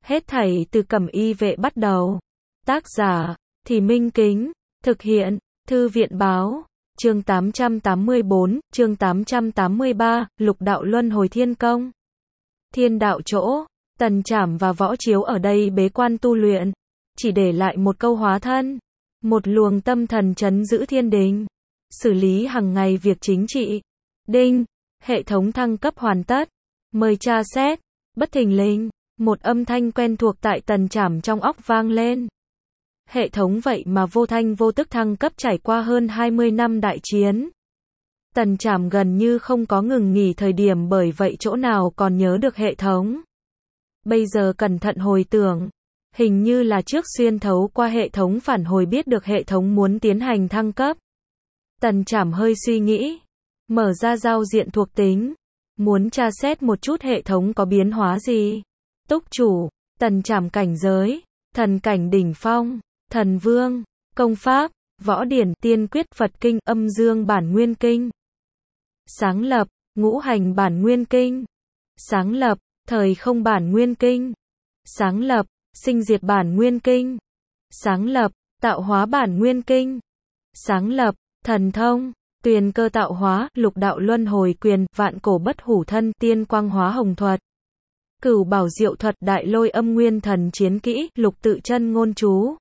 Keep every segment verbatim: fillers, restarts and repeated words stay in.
Hết thảy từ Cẩm Y Vệ bắt đầu. Tác giả, Thì Minh Kính. Thực hiện, Thư viện Báo. Chương tám trăm tám mươi bốn, chương tám trăm tám mươi ba, Lục đạo luân hồi thiên công. Thiên đạo chỗ, Tần Trảm và Võ Chiếu ở đây bế quan tu luyện, chỉ để lại một câu hóa thân, một luồng tâm thần trấn giữ thiên đình, xử lý hàng ngày việc chính trị. Đinh, hệ thống thăng cấp hoàn tất, mời tra xét. Bất thình lình, một âm thanh quen thuộc tại Tần Trảm trong óc vang lên. Hệ thống vậy mà vô thanh vô tức thăng cấp trải qua hơn hai mươi năm đại chiến. Tần Trảm gần như không có ngừng nghỉ thời điểm, bởi vậy chỗ nào còn nhớ được hệ thống. Bây giờ cẩn thận hồi tưởng, hình như là trước xuyên thấu qua hệ thống phản hồi biết được hệ thống muốn tiến hành thăng cấp. Tần Trảm hơi suy nghĩ, mở ra giao diện thuộc tính, muốn tra xét một chút hệ thống có biến hóa gì. Túc chủ, Tần Trảm cảnh giới, thần cảnh đỉnh phong, thần vương, công pháp, võ điển, tiên quyết, Phật kinh, âm dương bản nguyên kinh. Sáng lập, ngũ hành bản nguyên kinh. Sáng lập, thời không bản nguyên kinh. Sáng lập, sinh diệt bản nguyên kinh. Sáng lập, tạo hóa bản nguyên kinh. Sáng lập, thần thông, tuyền cơ tạo hóa, lục đạo luân hồi quyền, vạn cổ bất hủ thân, tiên quang hóa hồng thuật, cửu bảo diệu thuật, đại lôi âm nguyên thần chiến kỹ, lục tự chân ngôn chú.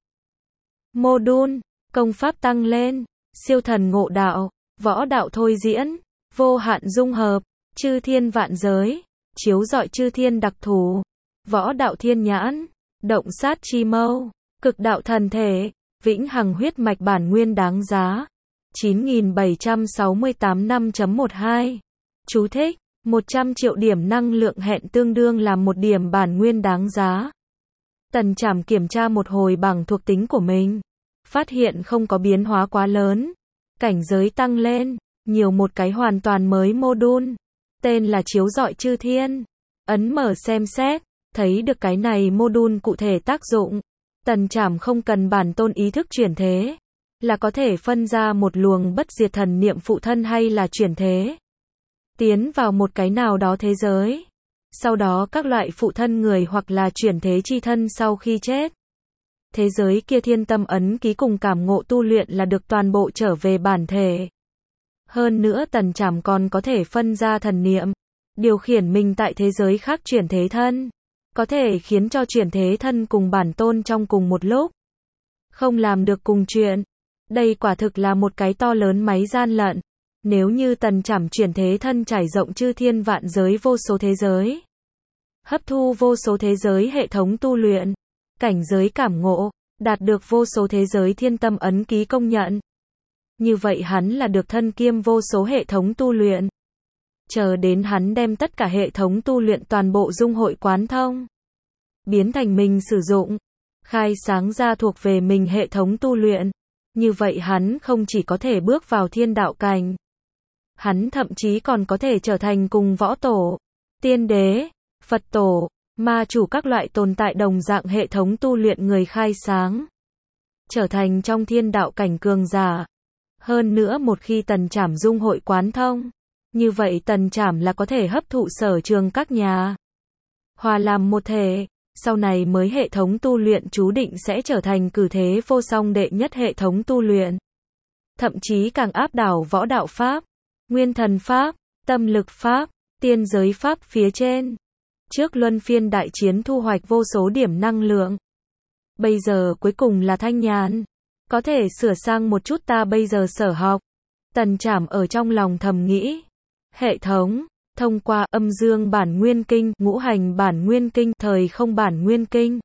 Module, công pháp tăng lên, siêu thần ngộ đạo, võ đạo thôi diễn, vô hạn dung hợp, chư thiên vạn giới, chiếu rọi chư thiên đặc thù, võ đạo thiên nhãn, động sát chi mâu, cực đạo thần thể, vĩnh hằng huyết mạch bản nguyên đáng giá. chín nghìn bảy trăm sáu mươi tám năm chấm mười hai. Chú thích, một trăm triệu điểm năng lượng hẹn tương đương là một điểm bản nguyên đáng giá. Tần Trảm kiểm tra một hồi bảng thuộc tính của mình, phát hiện không có biến hóa quá lớn. Cảnh giới tăng lên, nhiều một cái hoàn toàn mới module, tên là chiếu rọi chư thiên. Ấn mở xem xét, thấy được cái này module cụ thể tác dụng. Tần Trảm không cần bản tôn ý thức chuyển thế, là có thể phân ra một luồng bất diệt thần niệm phụ thân hay là chuyển thế, tiến vào một cái nào đó thế giới. Sau đó các loại phụ thân người hoặc là chuyển thế chi thân sau khi chết. Thế giới kia thiên tâm ấn ký cùng cảm ngộ tu luyện là được toàn bộ trở về bản thể. Hơn nữa Tần Trảm còn có thể phân ra thần niệm, điều khiển mình tại thế giới khác chuyển thế thân, có thể khiến cho chuyển thế thân cùng bản tôn trong cùng một lúc, không làm được cùng chuyện. Đây quả thực là một cái to lớn máy gian lận. Nếu như Tần Trảm chuyển thế thân trải rộng chư thiên vạn giới vô số thế giới, hấp thu vô số thế giới hệ thống tu luyện, cảnh giới cảm ngộ, đạt được vô số thế giới thiên tâm ấn ký công nhận, như vậy hắn là được thân kiêm vô số hệ thống tu luyện. Chờ đến hắn đem tất cả hệ thống tu luyện toàn bộ dung hội quán thông, biến thành mình sử dụng, khai sáng ra thuộc về mình hệ thống tu luyện, như vậy hắn không chỉ có thể bước vào thiên đạo cảnh, hắn thậm chí còn có thể trở thành cùng võ tổ, tiên đế, Phật tổ, ma chủ các loại tồn tại đồng dạng hệ thống tu luyện người khai sáng, trở thành trong thiên đạo cảnh cường giả. Hơn nữa một khi Tần Trảm dung hội quán thông, như vậy Tần Trảm là có thể hấp thụ sở trường các nhà, hòa làm một thể, sau này mới hệ thống tu luyện chú định sẽ trở thành cử thế vô song đệ nhất hệ thống tu luyện. Thậm chí càng áp đảo võ đạo pháp, nguyên thần pháp, tâm lực pháp, tiên giới pháp phía trên. Trước luân phiên đại chiến thu hoạch vô số điểm năng lượng. Bây giờ cuối cùng là thanh nhàn, có thể sửa sang một chút ta bây giờ sở học. Tần Trảm ở trong lòng thầm nghĩ. Hệ thống, thông qua âm dương bản nguyên kinh, ngũ hành bản nguyên kinh, thời không bản nguyên kinh,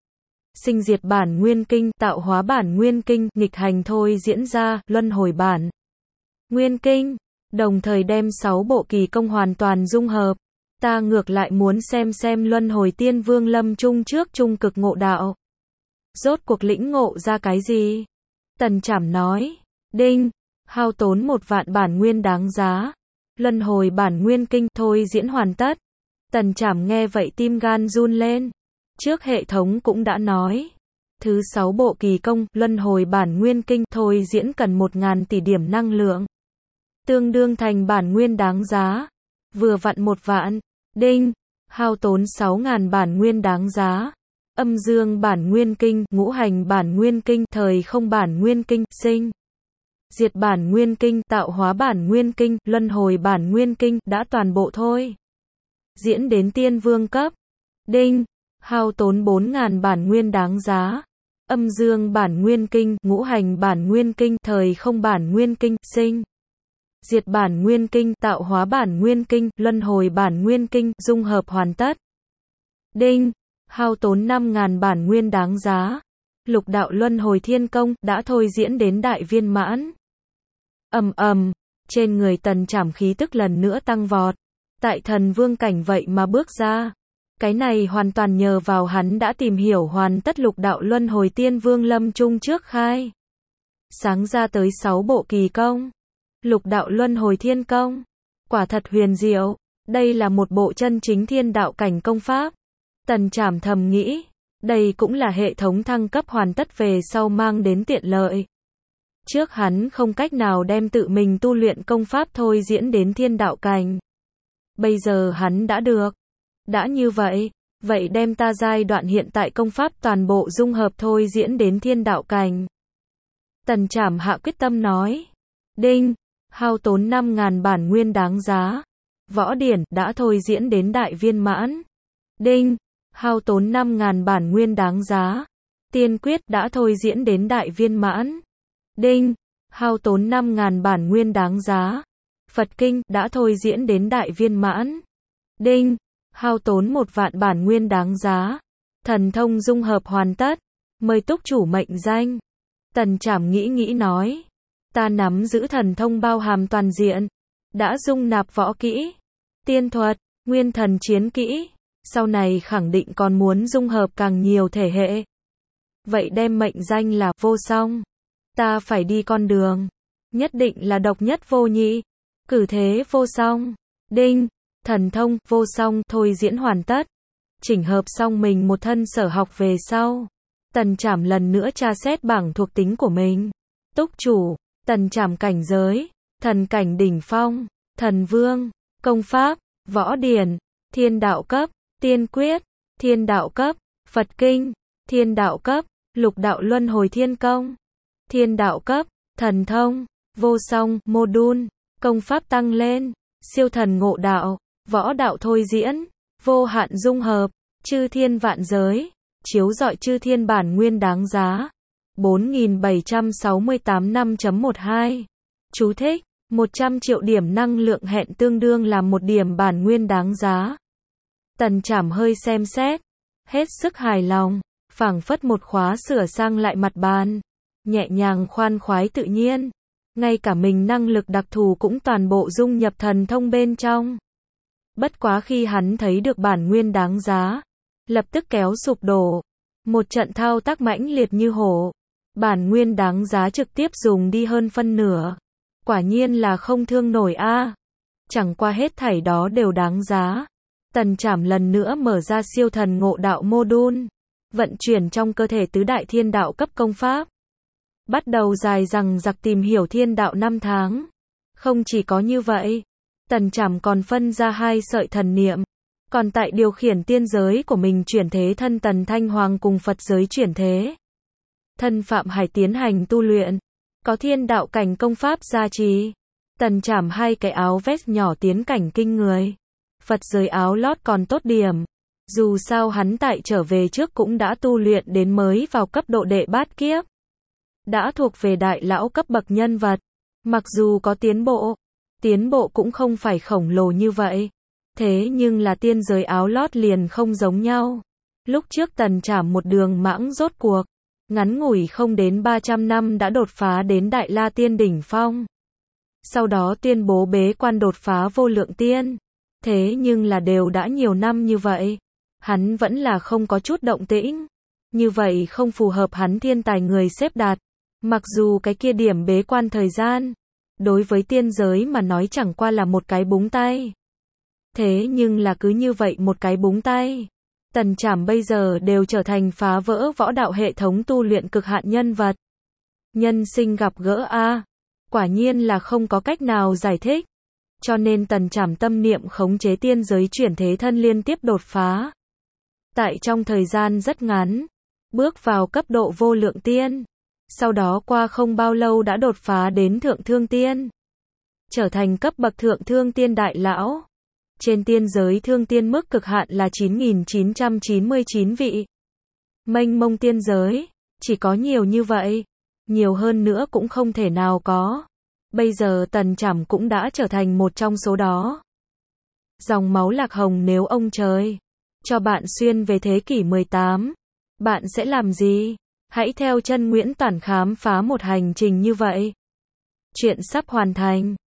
sinh diệt bản nguyên kinh, tạo hóa bản nguyên kinh, nghịch hành thôi diễn ra, luân hồi bản nguyên kinh, đồng thời đem sáu bộ kỳ công hoàn toàn dung hợp. Ta ngược lại muốn xem xem luân hồi tiên vương lâm trung trước trung cực ngộ đạo, rốt cuộc lĩnh ngộ ra cái gì. Tần Trảm nói. Đinh, hao tốn một vạn bản nguyên đáng giá. Luân hồi bản nguyên kinh thôi diễn hoàn tất. Tần Trảm nghe vậy tim gan run lên. Trước hệ thống cũng đã nói, thứ sáu bộ kỳ công, luân hồi bản nguyên kinh thôi diễn cần một ngàn tỷ điểm năng lượng, tương đương thành bản nguyên đáng giá, vừa vặn một vạn. Đinh, hao tốn sáu ngàn bản nguyên đáng giá. âm dương bản nguyên kinh, ngũ hành bản nguyên kinh, thời không bản nguyên kinh, sinh diệt bản nguyên kinh, tạo hóa bản nguyên kinh, luân hồi bản nguyên kinh, đã toàn bộ thôi. Diễn đến tiên vương cấp. Đinh, hao tốn bốn nghìn bản nguyên đáng giá. Âm dương bản nguyên kinh, ngũ hành bản nguyên kinh, thời không bản nguyên kinh, sinh diệt bản nguyên kinh, tạo hóa bản nguyên kinh, luân hồi bản nguyên kinh, dung hợp hoàn tất. Đinh, hao tốn năm nghìn bản nguyên đáng giá. Lục đạo luân hồi thiên công, đã thôi diễn đến đại viên mãn. Ầm ầm, trên người Tần Trảm khí tức lần nữa tăng vọt. Tại thần vương cảnh vậy mà bước ra. Cái này hoàn toàn nhờ vào hắn đã tìm hiểu hoàn tất lục đạo luân hồi tiên vương lâm chung trước khai. Sáng ra tới sáu bộ kỳ công. Lục đạo luân hồi thiên công. Quả thật huyền diệu. Đây là một bộ chân chính thiên đạo cảnh công pháp. Tần Trảm thầm nghĩ. Đây cũng là hệ thống thăng cấp hoàn tất về sau mang đến tiện lợi. Trước hắn không cách nào đem tự mình tu luyện công pháp thôi diễn đến thiên đạo cảnh. Bây giờ hắn đã được. Đã như vậy, vậy đem ta giai đoạn hiện tại công pháp toàn bộ dung hợp thôi diễn đến thiên đạo cảnh. Tần Trảm hạ quyết tâm nói. Đinh, hao tốn năm nghìn bản nguyên đáng giá. Võ điển, đã thôi diễn đến đại viên mãn. Đinh, hao tốn năm nghìn bản nguyên đáng giá. Tiên quyết, đã thôi diễn đến đại viên mãn. Đinh, hao tốn năm nghìn bản nguyên đáng giá. Phật kinh, đã thôi diễn đến đại viên mãn. Đinh, hao tốn một vạn bản nguyên đáng giá. Thần thông dung hợp hoàn tất. Mời túc chủ mệnh danh. Tần Trảm nghĩ nghĩ nói. Ta nắm giữ thần thông bao hàm toàn diện. Đã dung nạp võ kỹ, tiên thuật, nguyên thần chiến kỹ. Sau này khẳng định còn muốn dung hợp càng nhiều thể hệ. Vậy đem mệnh danh là vô song. Ta phải đi con đường. Nhất định là độc nhất vô nhị. Cử thế vô song. Đinh, thần thông, vô song, thôi diễn hoàn tất. Chỉnh hợp xong mình một thân sở học về sau. Tần Trảm lần nữa tra xét bảng thuộc tính của mình. Túc chủ, Tần Trảm cảnh giới, thần cảnh đỉnh phong, thần vương, công pháp, võ điển, thiên đạo cấp, tiên quyết, thiên đạo cấp, Phật kinh, thiên đạo cấp, lục đạo luân hồi thiên công, thiên đạo cấp, thần thông, vô song, module, công pháp tăng lên, siêu thần ngộ đạo, võ đạo thôi diễn, vô hạn dung hợp, chư thiên vạn giới, chiếu rọi chư thiên bản nguyên đáng giá. bốn nghìn bảy trăm sáu mươi tám năm chấm mười hai. Chú thích, một trăm triệu điểm năng lượng hẹn tương đương là một điểm bản nguyên đáng giá. Tần Trảm hơi xem xét, hết sức hài lòng, phảng phất một khóa sửa sang lại mặt bàn, nhẹ nhàng khoan khoái tự nhiên, ngay cả mình năng lực đặc thù cũng toàn bộ dung nhập thần thông bên trong. Bất quá khi hắn thấy được bản nguyên đáng giá, lập tức kéo sụp đổ, một trận thao tác mãnh liệt như hổ. Bản nguyên đáng giá trực tiếp dùng đi hơn phân nửa. Quả nhiên là không thương nổi a. Chẳng qua hết thảy đó đều đáng giá. Tần Trảm lần nữa mở ra siêu thần ngộ đạo module, vận chuyển trong cơ thể tứ đại thiên đạo cấp công pháp. Bắt đầu dài dằng dặc tìm hiểu thiên đạo năm tháng. Không chỉ có như vậy, Tần Trảm còn phân ra hai sợi thần niệm. Còn tại điều khiển tiên giới của mình chuyển thế thân Tần Thanh Hoàng cùng Phật giới chuyển thế. Thân Phạm Hải tiến hành tu luyện, có thiên đạo cảnh công pháp gia trì. Tần Trảm hai cái áo vest nhỏ tiến cảnh kinh người. Phật giới áo lót còn tốt điểm. Dù sao hắn tại trở về trước cũng đã tu luyện đến mới vào cấp độ đệ bát kiếp. Đã thuộc về đại lão cấp bậc nhân vật. Mặc dù có tiến bộ, tiến bộ cũng không phải khổng lồ như vậy. Thế nhưng là tiên giới áo lót liền không giống nhau. Lúc trước Tần Trảm một đường mãng rốt cuộc. Ngắn ngủi không đến ba trăm năm đã đột phá đến Đại La Tiên đỉnh phong. Sau đó tuyên bố bế quan đột phá vô lượng tiên. Thế nhưng là đều đã nhiều năm như vậy. Hắn vẫn là không có chút động tĩnh. Như vậy không phù hợp hắn thiên tài người xếp đặt. Mặc dù cái kia điểm bế quan thời gian, đối với tiên giới mà nói chẳng qua là một cái búng tay. Thế nhưng là cứ như vậy một cái búng tay. Tần Trảm bây giờ đều trở thành phá vỡ võ đạo hệ thống tu luyện cực hạn nhân vật. Nhân sinh gặp gỡ a, quả nhiên là không có cách nào giải thích. Cho nên Tần Trảm tâm niệm khống chế tiên giới chuyển thế thân liên tiếp đột phá. Tại trong thời gian rất ngắn, bước vào cấp độ vô lượng tiên. Sau đó qua không bao lâu đã đột phá đến thượng thương tiên. Trở thành cấp bậc thượng thương tiên đại lão. Trên tiên giới thương tiên mức cực hạn là chín nghìn chín trăm chín mươi chín vị. Mênh mông tiên giới, chỉ có nhiều như vậy. Nhiều hơn nữa cũng không thể nào có. Bây giờ Tần Trảm cũng đã trở thành một trong số đó. Dòng máu lạc hồng, nếu ông trời cho bạn xuyên về thế kỷ mười tám, bạn sẽ làm gì? Hãy theo chân Nguyễn Toản khám phá một hành trình như vậy. Chuyện sắp hoàn thành.